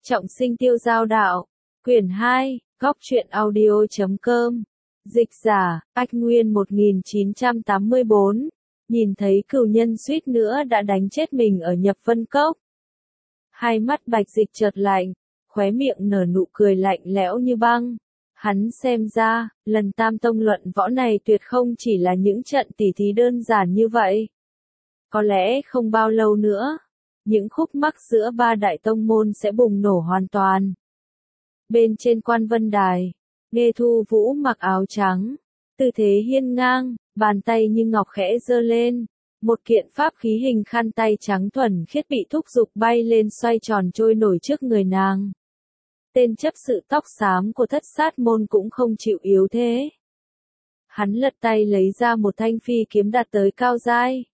Trọng sinh tiêu giao đạo. Quyển 2, góc truyện audio.com. Dịch giả, Ách Nguyên 1984. Nhìn thấy cừu nhân suýt nữa đã đánh chết mình ở Nhập Vân Cốc. Hai mắt Bạch Dịch chợt lạnh, khóe miệng nở nụ cười lạnh lẽo như băng. Hắn xem ra, lần tam tông luận võ này tuyệt không chỉ là những trận tỉ thí đơn giản như vậy. Có lẽ không bao lâu nữa, những khúc mắc giữa ba đại tông môn sẽ bùng nổ hoàn toàn. Bên trên Quan Vân Đài, Nghê Thu Vũ mặc áo trắng, tư thế hiên ngang, bàn tay như ngọc khẽ giơ lên, một kiện pháp khí hình khăn tay trắng thuần khiết bị thúc giục bay lên xoay tròn trôi nổi trước người nàng. Tên chấp sự tóc xám của Thất Sát môn cũng không chịu yếu thế. Hắn lật tay lấy ra một thanh phi kiếm đạt tới cao giai.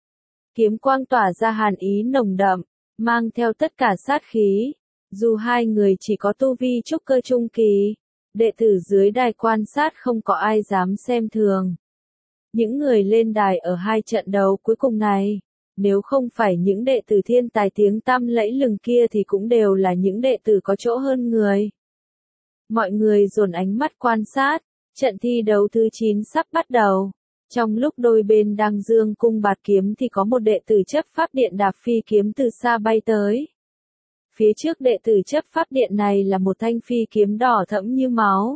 Kiếm quang tỏa ra hàn ý nồng đậm, mang theo tất cả sát khí. Dù hai người chỉ có tu vi trúc cơ trung kỳ, đệ tử dưới đài quan sát không có ai dám xem thường. Những người lên đài ở hai trận đấu cuối cùng này, nếu không phải những đệ tử thiên tài tiếng tăm lẫy lừng kia thì cũng đều là những đệ tử có chỗ hơn người. Mọi người dồn ánh mắt quan sát, trận thi đấu thứ 9 sắp bắt đầu. Trong lúc đôi bên đang dương cung bạt kiếm thì có một đệ tử chấp pháp điện đạp phi kiếm từ xa bay tới. Phía trước đệ tử chấp pháp điện này là một thanh phi kiếm đỏ thẫm như máu.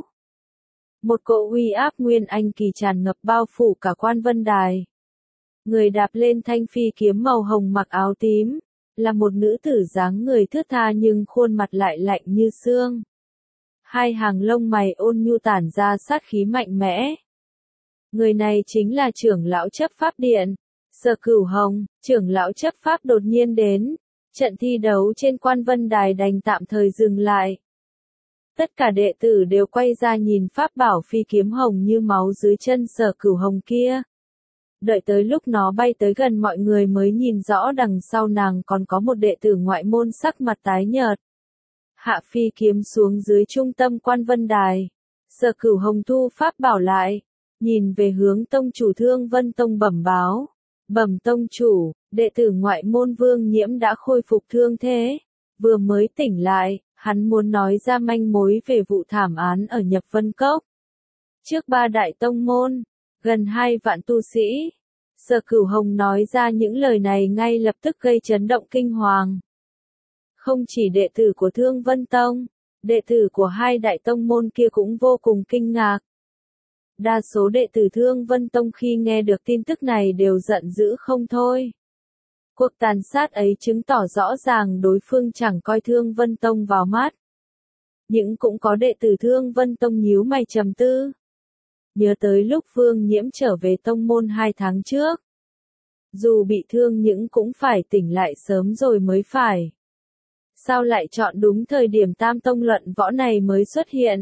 Một cỗ uy áp nguyên anh kỳ tràn ngập bao phủ cả Quan Vân Đài. Người đạp lên thanh phi kiếm màu hồng mặc áo tím, là một nữ tử dáng người thướt tha nhưng khuôn mặt lại lạnh như xương. Hai hàng lông mày ôn nhu tản ra sát khí mạnh mẽ. Người này chính là trưởng lão chấp pháp điện, Sở Cửu Hồng. Trưởng lão chấp pháp đột nhiên đến, trận thi đấu trên Quan Vân Đài đành tạm thời dừng lại. Tất cả đệ tử đều quay ra nhìn pháp bảo phi kiếm hồng như máu dưới chân Sở Cửu Hồng kia. Đợi tới lúc nó bay tới gần mọi người mới nhìn rõ đằng sau nàng còn có một đệ tử ngoại môn sắc mặt tái nhợt. Hạ phi kiếm xuống dưới trung tâm Quan Vân Đài. Sở Cửu Hồng thu pháp bảo lại, nhìn về hướng tông chủ Thương Vân Tông bẩm báo. Bẩm tông chủ, đệ tử ngoại môn Vương Nhiễm đã khôi phục thương thế. Vừa mới tỉnh lại, hắn muốn nói ra manh mối về vụ thảm án ở Nhập Vân Cốc. Trước ba đại tông môn, gần 2 vạn tu sĩ. Sở Cửu Hồng nói ra những lời này ngay lập tức gây chấn động kinh hoàng. Không chỉ đệ tử của Thương Vân Tông, đệ tử của hai đại tông môn kia cũng vô cùng kinh ngạc. Đa số đệ tử Thương Vân Tông khi nghe được tin tức này đều giận dữ không thôi. Cuộc tàn sát ấy chứng tỏ rõ ràng đối phương chẳng coi Thương Vân Tông vào mắt. Nhưng cũng có đệ tử Thương Vân Tông nhíu mày trầm tư. Nhớ tới lúc Vương Nhiễm trở về tông môn 2 tháng trước. Dù bị thương nhưng cũng phải tỉnh lại sớm rồi mới phải. Sao lại chọn đúng thời điểm tam tông luận võ này mới xuất hiện?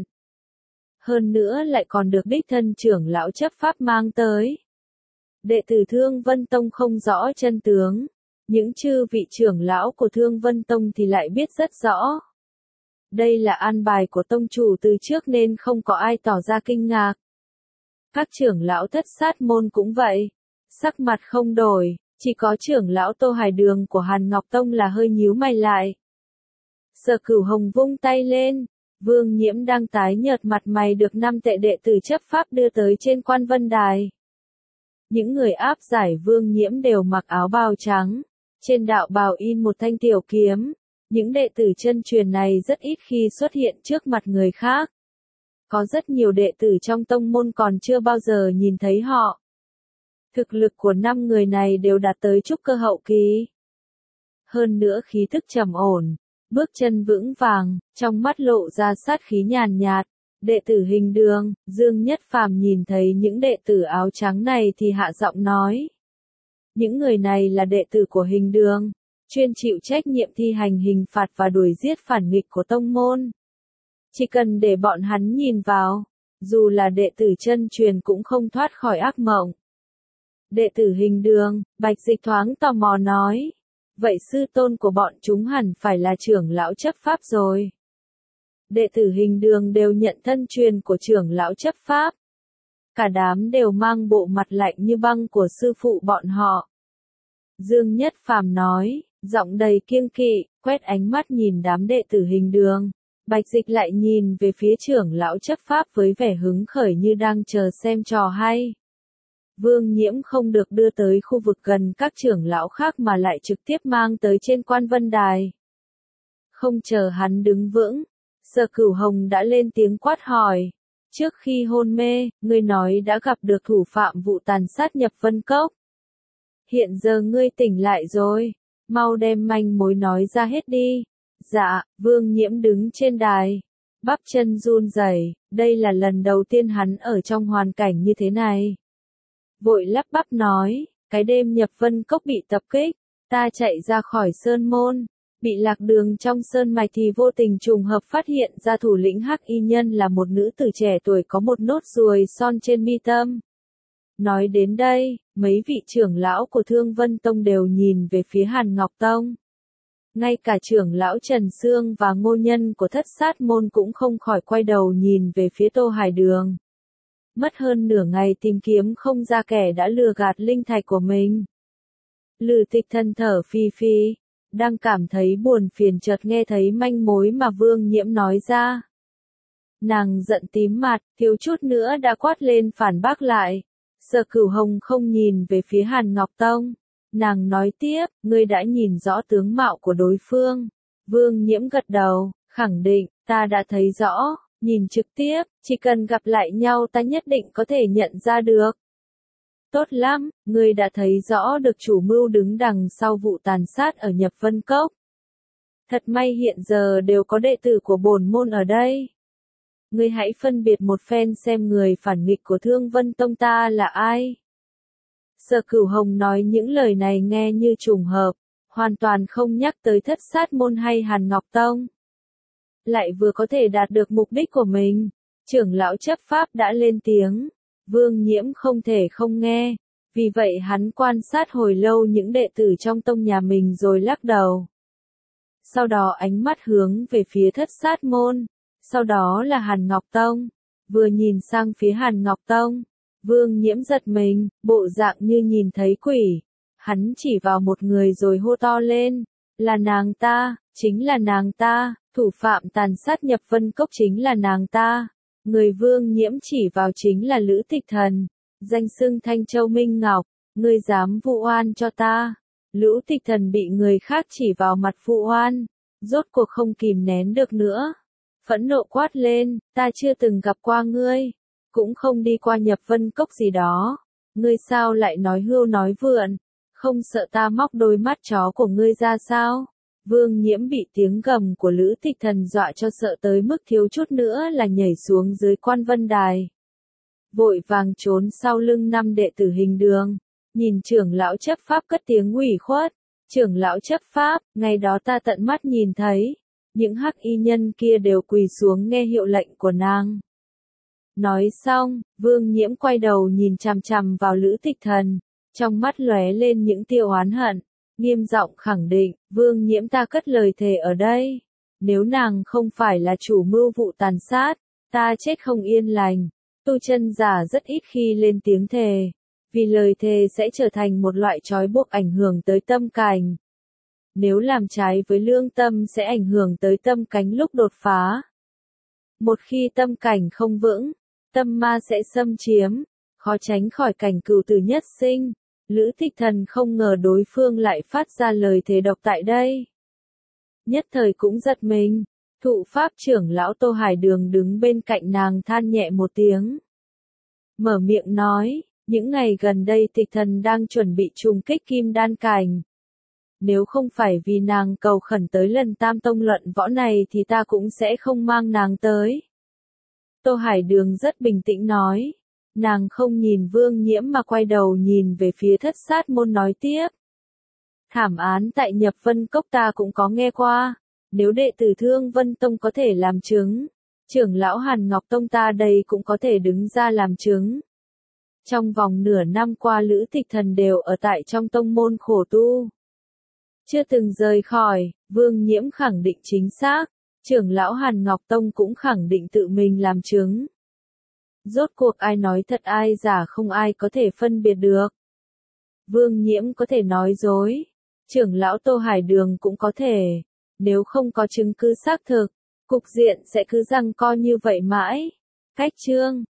Hơn nữa lại còn được đích thân trưởng lão chấp pháp mang tới. Đệ tử Thương Vân Tông không rõ chân tướng. Những chư vị trưởng lão của Thương Vân Tông thì lại biết rất rõ. Đây là an bài của tông chủ từ trước nên không có ai tỏ ra kinh ngạc. Các trưởng lão Thất Sát môn cũng vậy. Sắc mặt không đổi, chỉ có trưởng lão Tô Hải Đường của Hàn Ngọc Tông là hơi nhíu mày lại. Sở Cửu Hồng vung tay lên. Vương Nhiễm đang tái nhợt mặt mày được 5 tệ đệ tử chấp pháp đưa tới trên Quan Vân Đài. Những người áp giải Vương Nhiễm đều mặc áo bào trắng. Trên đạo bào in một thanh tiểu kiếm. Những đệ tử chân truyền này rất ít khi xuất hiện trước mặt người khác. Có rất nhiều đệ tử trong tông môn còn chưa bao giờ nhìn thấy họ. Thực lực của 5 người này đều đạt tới trúc cơ hậu kỳ. Hơn nữa khí thức trầm ổn, bước chân vững vàng, trong mắt lộ ra sát khí nhàn nhạt. Đệ tử Hình Đường, Dương Nhất Phàm nhìn thấy những đệ tử áo trắng này thì hạ giọng nói. Những người này là đệ tử của Hình Đường, chuyên chịu trách nhiệm thi hành hình phạt và đuổi giết phản nghịch của tông môn. Chỉ cần để bọn hắn nhìn vào, dù là đệ tử chân truyền cũng không thoát khỏi ác mộng. Đệ tử Hình Đường, Bạch Dịch thoáng tò mò nói. Vậy sư tôn của bọn chúng hẳn phải là trưởng lão chấp pháp rồi. Đệ tử Hình Đường đều nhận thân truyền của trưởng lão chấp pháp. Cả đám đều mang bộ mặt lạnh như băng của sư phụ bọn họ. Dương Nhất Phàm nói, Giọng đầy kiêng kỵ, quét ánh mắt nhìn đám đệ tử Hình Đường. Bạch Dịch lại nhìn về phía trưởng lão chấp pháp với vẻ hứng khởi như đang chờ xem trò hay. Vương Nhiễm không được đưa tới khu vực gần các trưởng lão khác mà lại trực tiếp mang tới trên Quan Vân Đài. Không chờ hắn đứng vững, Sở Cửu Hồng đã lên tiếng quát hỏi. Trước khi hôn mê, ngươi nói đã gặp được thủ phạm vụ tàn sát Nhập Vân Cốc. Hiện giờ ngươi tỉnh lại rồi, mau đem manh mối nói ra hết đi. Dạ, Vương Nhiễm đứng trên đài, bắp chân run rẩy, đây là lần đầu tiên hắn ở trong hoàn cảnh như thế này. Vội lắp bắp nói, cái đêm Nhập Vân Cốc bị tập kích, ta chạy ra khỏi sơn môn, bị lạc đường trong sơn mạch thì vô tình trùng hợp phát hiện ra thủ lĩnh Hắc Y Nhân là một nữ tử trẻ tuổi có một nốt ruồi son trên mi tâm. Nói đến đây, mấy vị trưởng lão của Thương Vân Tông đều nhìn về phía Hàn Ngọc Tông. Ngay cả trưởng lão Trần Sương và Ngô Nhân của Thất Sát Môn cũng không khỏi quay đầu nhìn về phía Tô Hải Đường. Mất hơn nửa ngày tìm kiếm không ra kẻ đã lừa gạt linh thạch của mình. Lư Tịch Thần thở phì phì, đang cảm thấy buồn phiền chợt nghe thấy manh mối mà Vương Nhiễm nói ra. Nàng giận tím mặt, thiếu chút nữa đã quát lên phản bác lại. Sở Cửu Hồng không nhìn về phía Hàn Ngọc Tông. Nàng nói tiếp, ngươi đã nhìn rõ tướng mạo của đối phương. Vương Nhiễm gật đầu, khẳng định, ta đã thấy rõ, nhìn trực tiếp, chỉ cần gặp lại nhau ta nhất định có thể nhận ra được. Tốt lắm, ngươi đã thấy rõ được chủ mưu đứng đằng sau vụ tàn sát ở Nhập Vân Cốc. Thật may hiện giờ đều có đệ tử của bổn môn ở đây. Ngươi hãy phân biệt một phen xem người phản nghịch của Thương Vân Tông ta là ai. Sở Cửu Hồng nói những lời này nghe như trùng hợp, hoàn toàn không nhắc tới Thất Sát Môn hay Hàn Ngọc Tông. Lại vừa có thể đạt được mục đích của mình, trưởng lão chấp pháp đã lên tiếng, Vương Nhiễm không thể không nghe, vì vậy hắn quan sát hồi lâu những đệ tử trong tông nhà mình rồi lắc đầu. Sau đó ánh mắt hướng về phía Thất Sát Môn, sau đó là Hàn Ngọc Tông, vừa nhìn sang phía Hàn Ngọc Tông. Vương Nhiễm giật mình, bộ dạng như nhìn thấy quỷ. Hắn chỉ vào một người rồi hô to lên. Là nàng ta, chính là nàng ta, thủ phạm tàn sát Nhập Vân Cốc chính là nàng ta. Người Vương Nhiễm chỉ vào chính là Lữ Tịch Thần, danh xưng Thanh Châu Minh Ngọc, ngươi dám vu oan cho ta. Lữ Tịch Thần bị người khác chỉ vào mặt vu oan, rốt cuộc không kìm nén được nữa. Phẫn nộ quát lên, ta chưa từng gặp qua ngươi. Cũng không đi qua Nhập Vân Cốc gì đó. Ngươi sao lại nói hưu nói vượn? Không sợ ta móc đôi mắt chó của ngươi ra sao? Vương Nhiễm bị tiếng gầm của Lữ Tịch Thần dọa cho sợ tới mức thiếu chút nữa là nhảy xuống dưới Quan Vân Đài. Vội vàng trốn sau lưng 5 đệ tử Hình Đường. Nhìn trưởng lão chấp pháp cất tiếng ủy khuất. Trưởng lão chấp pháp, ngày đó ta tận mắt nhìn thấy. Những Hắc Y Nhân kia đều quỳ xuống nghe hiệu lệnh của nàng. Nói xong, Vương Nhiễm quay đầu nhìn chằm chằm vào Lữ Tịch Thần, trong mắt lóe lên những tia oán hận, nghiêm giọng khẳng định, Vương Nhiễm ta cất lời thề ở đây, nếu nàng không phải là chủ mưu vụ tàn sát, ta chết không yên lành. Tu chân giả rất ít khi lên tiếng thề, vì lời thề sẽ trở thành một loại trói buộc ảnh hưởng tới tâm cảnh. Nếu làm trái với lương tâm sẽ ảnh hưởng tới tâm cánh lúc đột phá. Một khi tâm cảnh không vững, tâm ma sẽ xâm chiếm, khó tránh khỏi cảnh cửu tử nhất sinh. Lữ Tịch Thần không ngờ đối phương lại phát ra lời thề độc tại đây. Nhất thời cũng giật mình, thụ pháp trưởng lão Tô Hải Đường đứng bên cạnh nàng than nhẹ một tiếng. Mở miệng nói, những ngày gần đây Tịch Thần đang chuẩn bị trùng kích kim đan cảnh. Nếu không phải vì nàng cầu khẩn tới lần tam tông luận võ này thì ta cũng sẽ không mang nàng tới. Tô Hải Đường rất bình tĩnh nói. Nàng không nhìn Vương Nhiễm mà quay đầu nhìn về phía Thất Sát Môn nói tiếp. Thảm án tại Nhập Vân Cốc ta cũng có nghe qua. Nếu đệ tử Thương Vân Tông có thể làm chứng, trưởng lão Hàn Ngọc Tông ta đây cũng có thể đứng ra làm chứng. Trong vòng nửa năm qua Lữ Tịch Thần đều ở tại trong tông môn khổ tu. Chưa từng rời khỏi, Vương Nhiễm khẳng định chính xác, trưởng lão Hàn Ngọc Tông cũng khẳng định tự mình làm chứng. Rốt cuộc ai nói thật ai giả không ai có thể phân biệt được. Vương Nhiễm có thể nói dối, Trưởng lão Tô Hải Đường cũng có thể. Nếu không có chứng cứ xác thực, cục diện sẽ cứ giằng co như vậy mãi. Cách chương